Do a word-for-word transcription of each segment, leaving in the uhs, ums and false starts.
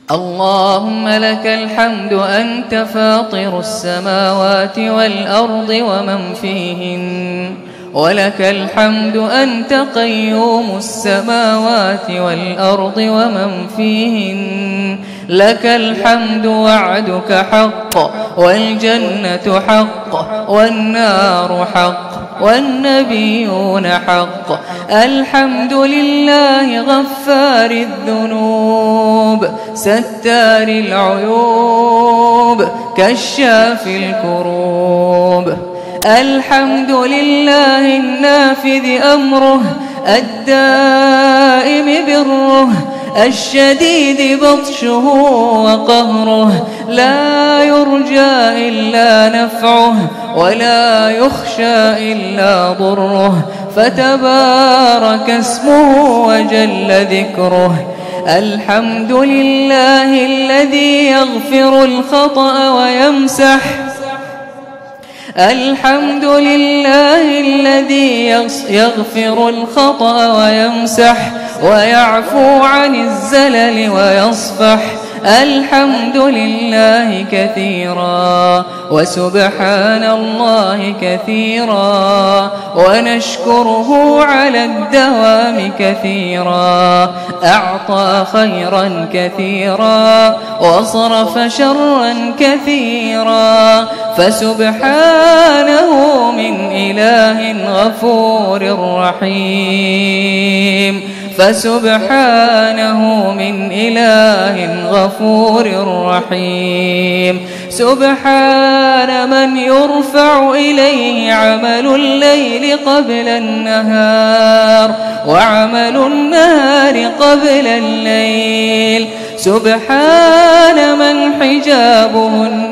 اللهم لك الحمد أنت فاطر السماوات والأرض ومن فيهن، ولك الحمد أنت قيوم السماوات والأرض ومن فيهن، لك الحمد وعدك حق، والجنة حق، والنار حق، والنبيون حق. الحمد لله غفار الذنوب ستار العيوب كشاف الكروب. الحمد لله النافذ أمره الدائم بره الشديد بطشه وقهره، لا يرجى إلا نفعه ولا يخشى إلا ضره، فتبارك اسمه وجل ذكره. الحمد لله الذي يغفر الخطأ ويمسح الحمد لله الذي يغفر الخطأ ويمسح ويعفو عن الزلل ويصفح. الحمد لله كثيرا وسبحان الله كثيرا، ونشكره على الدوام كثيرا. أعطى خيرا كثيرا وصرف شرا كثيرا، فسبحانه من إله غفور رحيم فسبحانه من إله غفور رحيم. سبحان من يرفع إليه عمل الليل قبل النهار وعمل النهار قبل الليل. سبحان من حجابه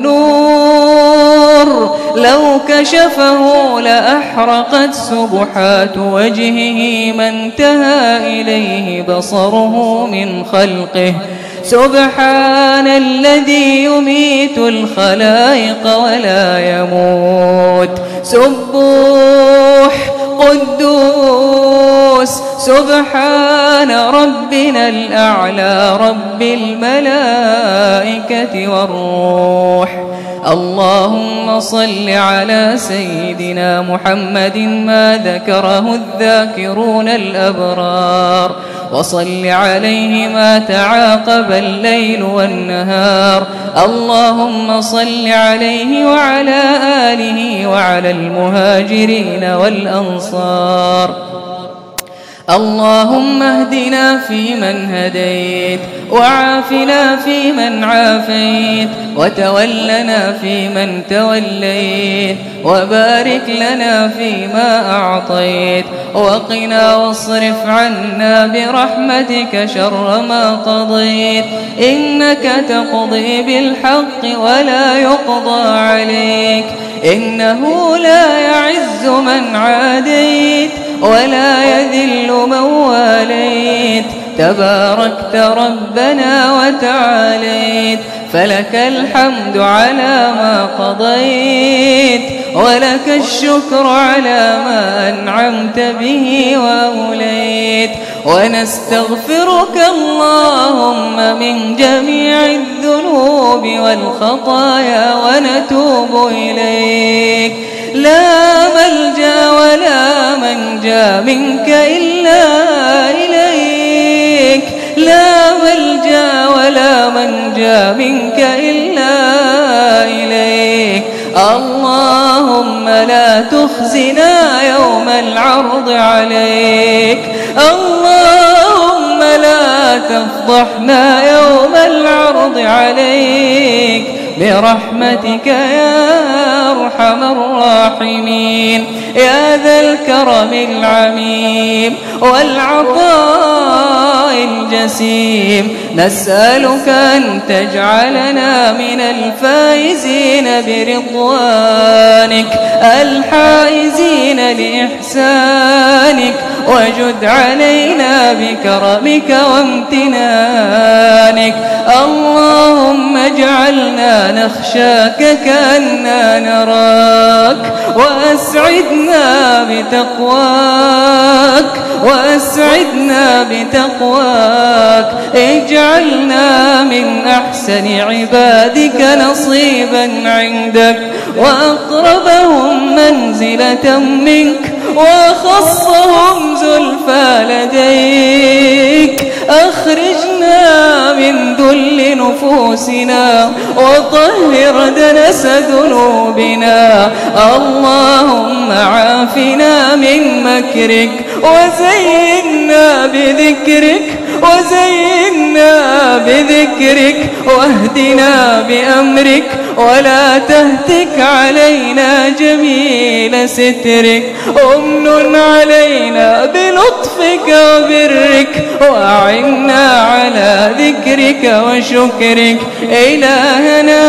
النور، لو كشفه لأحرقت سبحات وجهه ما انتهى إليه بصره من خلقه. سبحان الذي يميت الخلائق ولا يموت. سبوح قدوس سبحان ربنا الأعلى رب الملائكة والروح. اللهم صل على سيدنا محمد ما ذكره الذاكرون الأبرار، وصل عليه ما تعاقب الليل والنهار. اللهم صل عليه وعلى آله وعلى المهاجرين والأنصار. اللهم اهدنا فيمن هديت، وعافنا فيمن عافيت، وتولنا فيمن توليت، وبارك لنا فيما أعطيت، وقنا واصرف عنا برحمتك شر ما قضيت. إنك تقضي بالحق ولا يقضى عليك، إنه لا يعز من عاديت ولا يذل من واليت. تباركت ربنا وتعاليت، فلك الحمد على ما قضيت، ولك الشكر على ما أنعمت به وأوليت. ونستغفرك اللهم من جميع الذنوب والخطايا ونتوب إليك. لا ملجأ ولا منجا منك إلا إليك، لا ملجأ ولا منجا منك إلا إليك. اللهم لا تخزنا يوم العرض عليك، اللهم لا تفضحنا يوم العرض عليك، برحمتك يا أرحم الراحمين. يا ذا الكرم العميم والعطاء الجسيم، نسألك أن تجعلنا من الفائزين برضوانك الحائزين لإحسانك، وجد علينا بكرمك وامتنانك. اللهم اجعلنا نخشاك كأننا نراك، وأسعدنا بتقواك وأسعدنا بتقواك. اجعلنا من أحسن عبادك نصيبا عندك، وأقربهم منزلة منك، وأخصهم زلفى لديك. أخرجنا من ذل نفوسنا وطهر دنس ذنوبنا. اللهم عافنا من مكرك، وزينا بذكرك وزينا بذكرك واهدنا بأمرك، ولا تهتك علينا جميل سترك. أمن علينا بلطفك وبرك، وأعنا على ذكرك وشكرك. إلهنا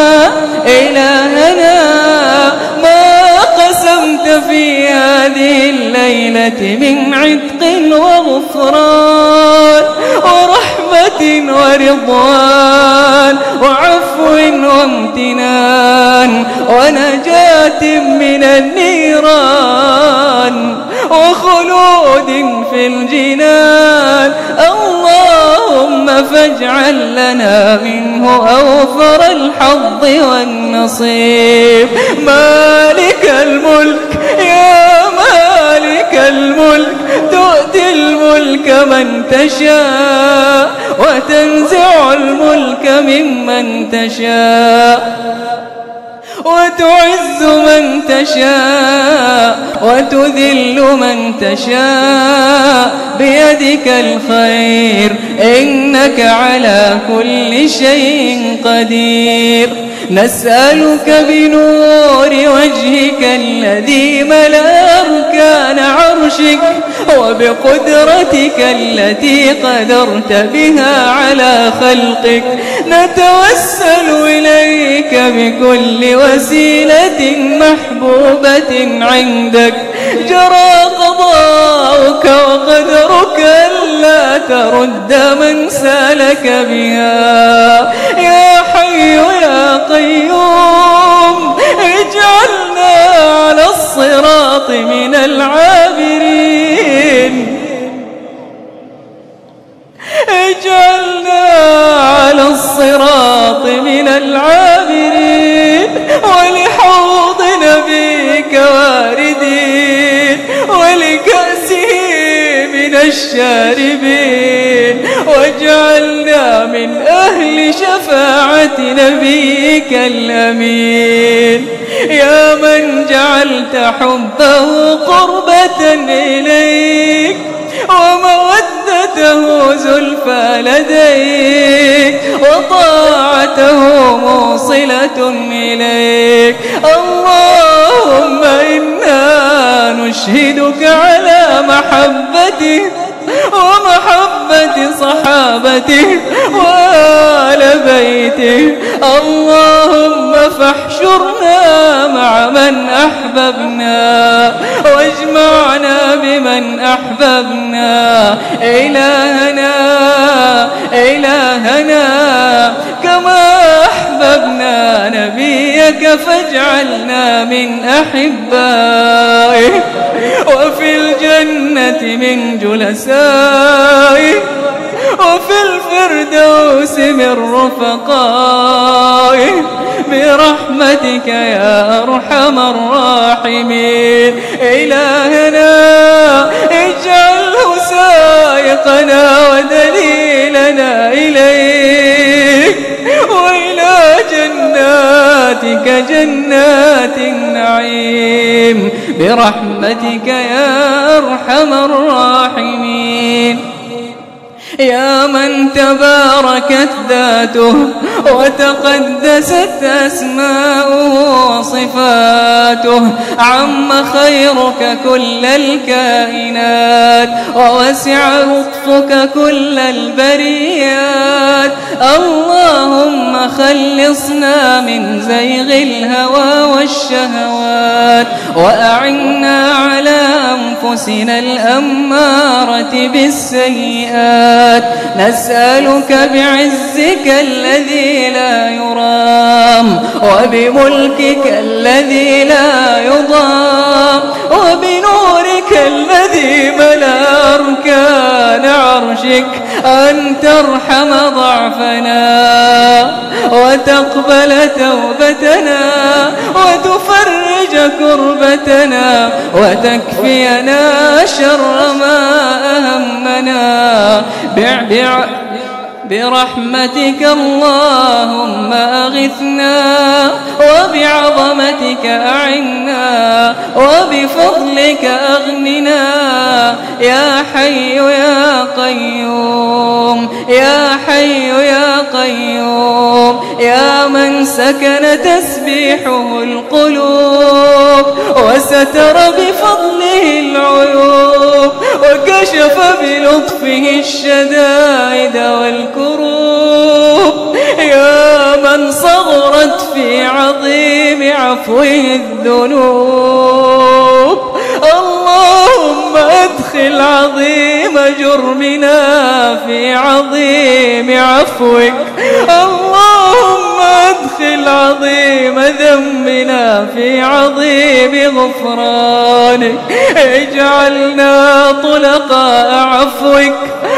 إلهنا ما قسمت في هذه الليلة من عتق وغفران ورحمة ورضوان وعفو وامتنان ونجاة من النيران وخلود في الجنان. اللهم فاجعل لنا منه أوفر الحظ والنصيب. مالك الملك يا مالك الملك، تؤتي الملك من تشاء وتنزع الملك ممن تشاء، وتعز من تشاء وتذل من تشاء، بيدك الخير إنك على كل شيء قدير. نسألك بنور وجهك الذي ملأ أركان عرشك، وبقدرتك التي قدرت بها على خلقك، نتوسل إليك بكل وسيلة محبوبة عندك جرى قضاؤك وقدرك ألا ترد من سالك بها. يا حي يا قيوم، اجعلنا على الصراط من العابرين، اجعلنا على الصراط من العابرين، ولحوض نبيك واردين، ولكأسه من الشاربين، واجعلنا من أهل شفاعة نبيك الأمين. يا من جعلت حبه قربة إليك ومودته زلفى لديك وطاعته موصلة إليك. اللهم إنا نشهدك على محبته ومحبة صحابته وآل بيته. اللهم فاحشرنا مع من أحببنا، واجمعنا بمن أحببنا. إلهنا إلهنا كما أحببنا نبيك فاجعلنا من أحبائه، وفي الجنة من جلسائه، وفي الفردوس من رفقائه، برحمتك يا أرحم الراحمين. إلهنا اجعله سائقنا ودليلنا إليك وإلى جناتك جنات النعيم، برحمتك يا أرحم الراحمين. يا من تباركت ذاته وتقدست أسماؤه وصفاته، عم خيرك كل الكائنات، ووسع لطفك كل البريات. اللهم خلصنا من زيغ الهوى والشهوات، وأعنا على أنفسنا الأمارة بالسيئات. نسألك بعزك الذي لا يرام، وبملكك الذي لا يضام، وبنورك الذي ملا أركان عرشك أن ترحم ضعفنا وتقبل توبتنا وتفرج كربتنا وتكفينا شر ما أهمنا بع برحمتك اللهم أغثنا وبعظمتك أعنا وبفضلك أغننا يا حي يا قيوم يا حي يا قيوم يا من سكن تسبيحه القلوب وستر بفضله العيوب وكشف بلطفه الشدائد والكروب يا من صغرت في عظيم عفوه الذنوب اللهم أدخل عظيم جرمنا في عظيم عفوك اللهم أدخل عظيم ذنبنا في عظيم غفرانك اجعلنا طلقاء عفوك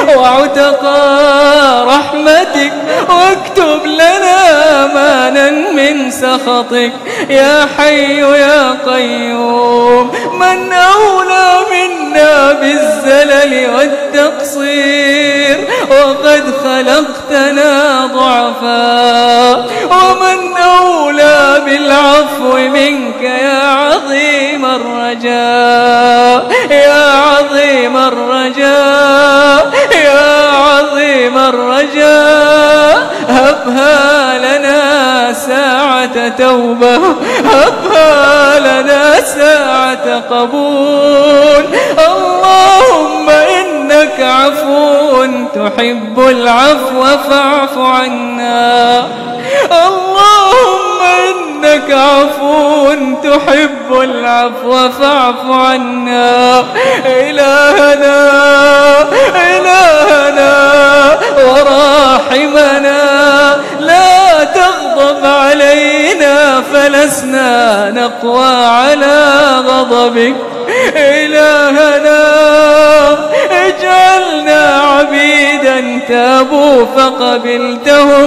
وعتقاء رحمتك واكتب لنا أمانا من سخطك يا حي يا قيوم من أولى منا بالزلل والتقصير وقد خلقتنا ضعفاء ومن أولى بالعفو منك يا عظيم الرجاء يا عظيم الرجاء يا عظيم الرجاء هبها لنا ساعة توبة هبها لنا ساعة قبول اللهم إنك عفو تحب العفو فاعف عنا اللهم إنك عفو تحب العفو فاعف عنا إلهنا إلهنا وراحمنا لا تغضب علينا فلسنا نقوى على غضبك إلهنا اجعلنا عبيدا تابوا فقبلتهم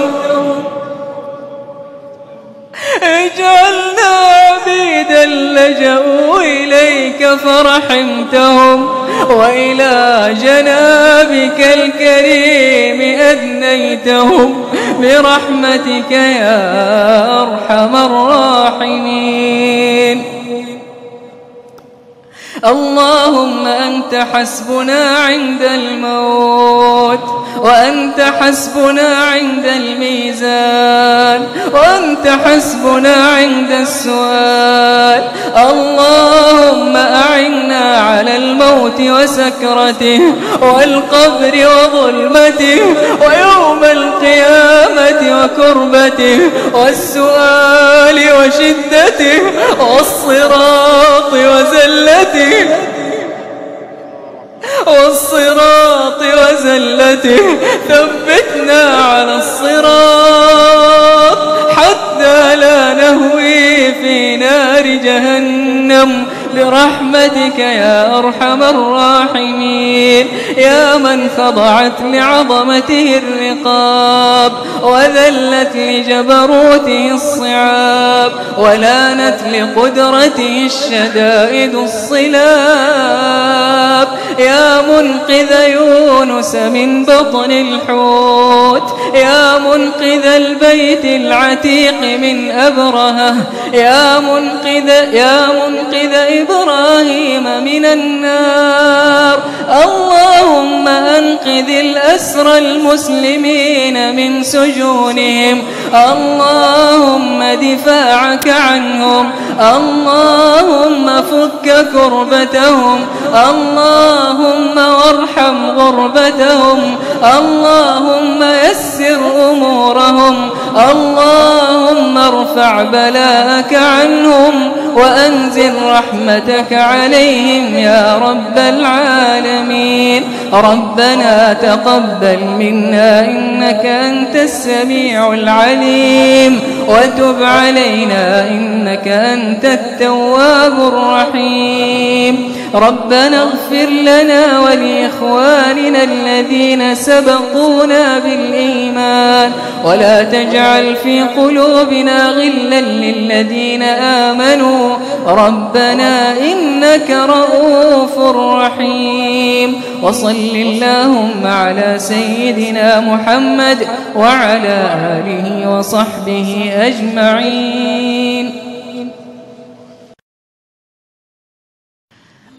اجعلنا عبيدا لجأوا إليك فرحمتهم وإلى جنابك الكريم أدنيتهم برحمتك يا أرحم الراحمين اللهم أنت حسبنا عند الموت وأنت حسبنا عند الميزان وأنت حسبنا عند السؤال اللهم أعنا على الموت وسكرته والقبر وظلمته ويوم القيامة وكربته والسؤال وشدته والصراط وزلته والصراط وزلته ثبتنا على الصراط حتى لا نهوي في نار جهنم برحمتك يا أرحم الراحمين يا من خضعت لعظمته الرقاب وذلت لجبروته الصعاب ولانت لقدرته الشدائد الصلاب يا منقذ يونس من بطن الحوت يا منقذ البيت العتيق من أبرهة يا منقذ يا منقذ إبراهيم من النار اللهم أنقذ الأسرى المسلمين من سجونهم اللهم دفاعك عنهم اللهم فك كربتهم اللهم وارحم غربتهم اللهم يسر أمورهم اللهم ارفع بلاءك عنهم وأنزل رحمتك عليهم يا رب العالمين. ربنا تقبل منا إنك أنت السميع العليم وتب علينا إنك أنت التواب الرحيم. ربنا اغفر لنا ولإخواننا الذين سبقونا بالإيمان ولا تجعل في قلوبنا غلا للذين آمنوا ربنا إنك رؤوف رحيم. وصل اللهم على سيدنا محمد وعلى آله وصحبه أجمعين.